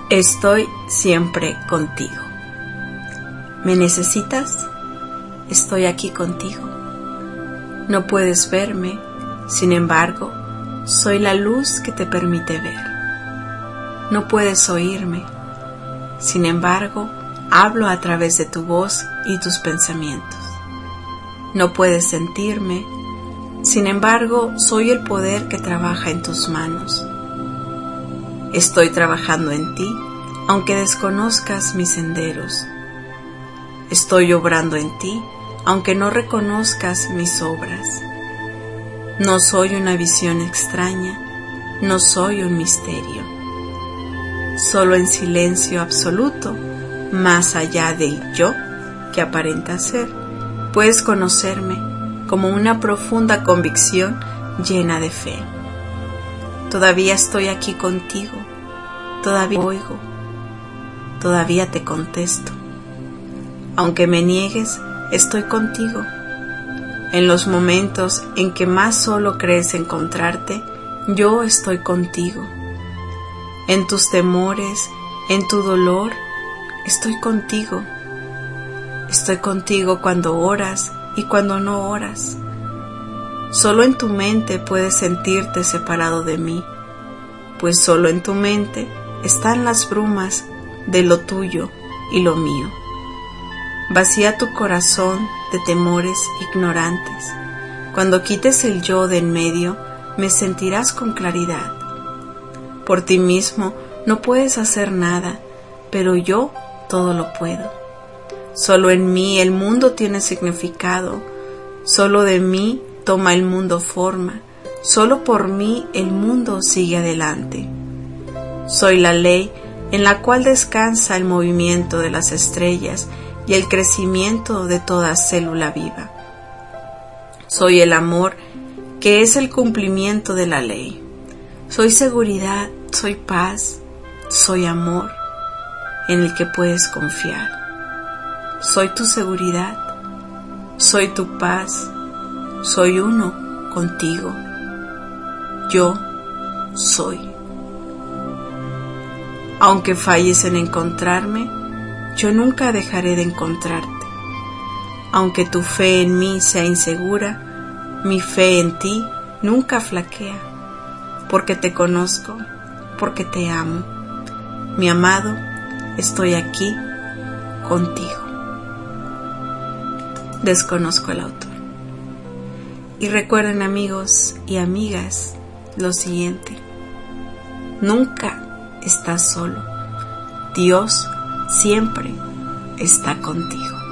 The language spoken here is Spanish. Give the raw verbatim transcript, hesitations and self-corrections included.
Estoy siempre contigo. ¿Me necesitas? Estoy aquí contigo. No puedes verme, sin embargo, soy la luz que te permite ver. No puedes oírme, sin embargo, hablo a través de tu voz y tus pensamientos. No puedes sentirme, sin embargo, soy el poder que trabaja en tus manos. Estoy trabajando en ti, aunque desconozcas mis senderos. Estoy obrando en ti, aunque no reconozcas mis obras. No soy una visión extraña, no soy un misterio. Solo en silencio absoluto, más allá del yo que aparenta ser, puedes conocerme como una profunda convicción llena de fe. Todavía estoy aquí contigo, todavía oigo, todavía te contesto. Aunque me niegues, estoy contigo. En los momentos en que más solo crees encontrarte, yo estoy contigo. En tus temores, en tu dolor, estoy contigo. Estoy contigo cuando oras y cuando no oras. Solo en tu mente puedes sentirte separado de mí, pues solo en tu mente están las brumas de lo tuyo y lo mío. Vacía tu corazón de temores ignorantes. Cuando quites el yo de en medio, me sentirás con claridad. Por ti mismo no puedes hacer nada, pero yo todo lo puedo. Solo en mí el mundo tiene significado, solo de mí toma el mundo forma, solo por mí el mundo sigue adelante. Soy la ley en la cual descansa el movimiento de las estrellas y el crecimiento de toda célula viva. Soy el amor que es el cumplimiento de la ley. Soy seguridad, soy paz, soy amor en el que puedes confiar. Soy tu seguridad, soy tu paz, soy uno contigo. Yo soy. Aunque falles en encontrarme, yo nunca dejaré de encontrarte. Aunque tu fe en mí sea insegura, mi fe en ti nunca flaquea, porque te conozco, porque te amo. Mi amado, estoy aquí contigo. Desconozco el autor. Y recuerden, amigos y amigas, lo siguiente: nunca estás solo. Dios siempre está contigo.